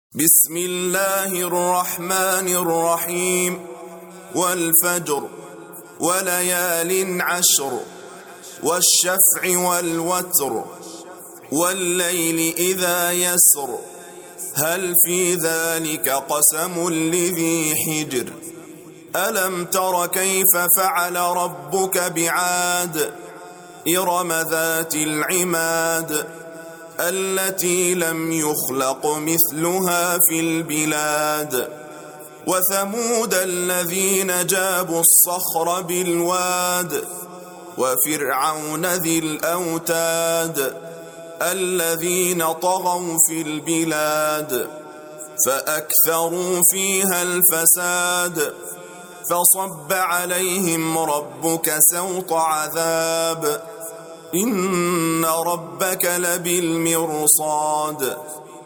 بسم الله الرحمن الرحيم والفجر وليال عشر والشفع والوتر والليل إذا يسر هل في ذلك قسم لذي حجر ألم تر كيف فعل ربك بعاد إرم ذات العماد التي لم يخلق مثلها في البلاد وثمود الذين جابوا الصخر بالواد وفرعون ذي الأوتاد الذين طغوا في البلاد فأكثروا فيها الفساد فصب عليهم ربك سوط عذاب إن ربك لبالمرصاد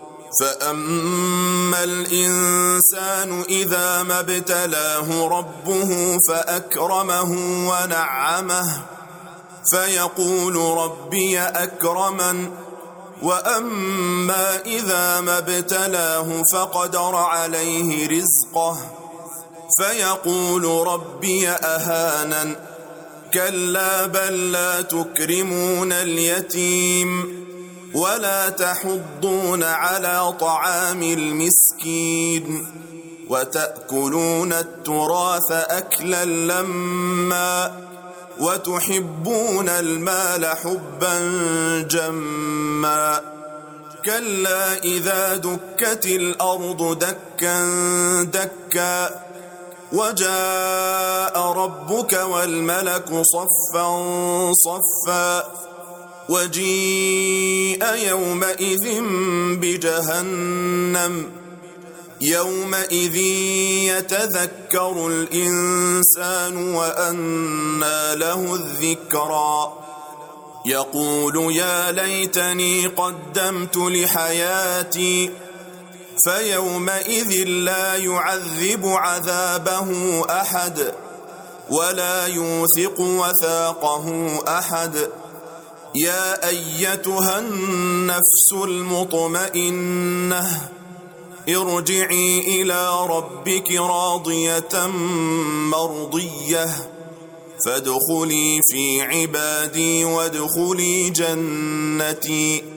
فأما الإنسان إذا ما ابتلاه ربه فأكرمه ونعمه فيقول ربي أكرمن وأما إذا ما ابتلاه فقدر عليه رزقه فيقول ربي أهانن كلا بل لا تكرمون اليتيم ولا تحضون على طعام المسكين وتأكلون التراث أكلا لما وتحبون المال حبا جما كلا إذا دكت الأرض دكا دكا وجاء ربك والملك صفا صفا وجيء يومئذ بجهنم يومئذ يتذكر الإنسان وأنى له الذكرى يقول يا ليتني قدمت لحياتي فيومئذ لا يعذب عذابه أحد ولا يوثق وثاقه أحد يا أيتها النفس المطمئنة ارجعي إلى ربك راضية مرضية فادخلي في عبادي وادخلي جنتي